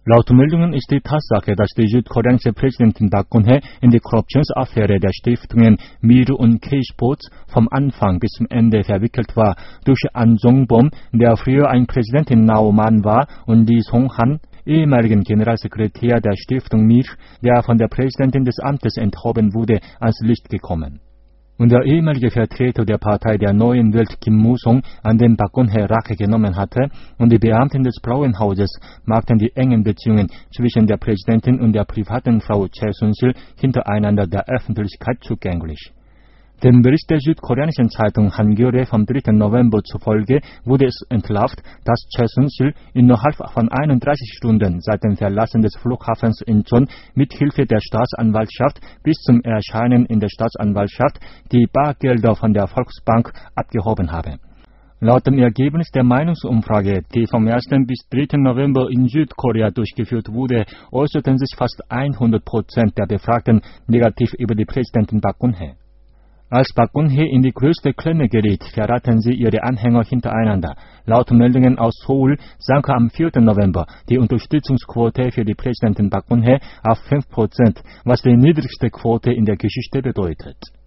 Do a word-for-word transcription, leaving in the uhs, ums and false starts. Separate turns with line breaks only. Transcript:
Laut Meldungen ist die Tatsache, dass die südkoreanische Präsidentin Park Geun-hye in die Korruptionsaffäre der Stiftungen Miru und K-Sports vom Anfang bis zum Ende verwickelt war, durch An Jong-bom, der früher ein Präsident in Nao-man war, und Lee Song-han, ehemaligen Generalsekretär der Stiftung Mir, der von der Präsidentin des Amtes enthoben wurde, ans Licht gekommen. Und der ehemalige Vertreter der Partei der Neuen Welt, Kim Moo-sung, an dem Park Geun-hye Rache genommen hatte, und die Beamten des Blauen Hauses machten die engen Beziehungen zwischen der Präsidentin und der privaten Frau Choi Soon-sil hintereinander der Öffentlichkeit zugänglich. Dem Bericht der südkoreanischen Zeitung Hankyoreh vom dritten November zufolge wurde es entlarvt, dass Choi Soon-sil innerhalb von einunddreißig Stunden seit dem Verlassen des Flughafens Incheon mit Hilfe der Staatsanwaltschaft bis zum Erscheinen in der Staatsanwaltschaft die Bargelder von der Volksbank abgehoben habe. Laut dem Ergebnis der Meinungsumfrage, die vom ersten bis dritten November in Südkorea durchgeführt wurde, äußerten sich fast hundert Prozent der Befragten negativ über die Präsidentin Park Geun-hye. Als Park Geun-hye in die größte Klemme geriet, verraten sie ihre Anhänger hintereinander. Laut Meldungen aus Seoul sank am vierten November die Unterstützungsquote für die Präsidentin Park Geun-hye auf fünf Prozent, was die niedrigste Quote in der Geschichte bedeutet.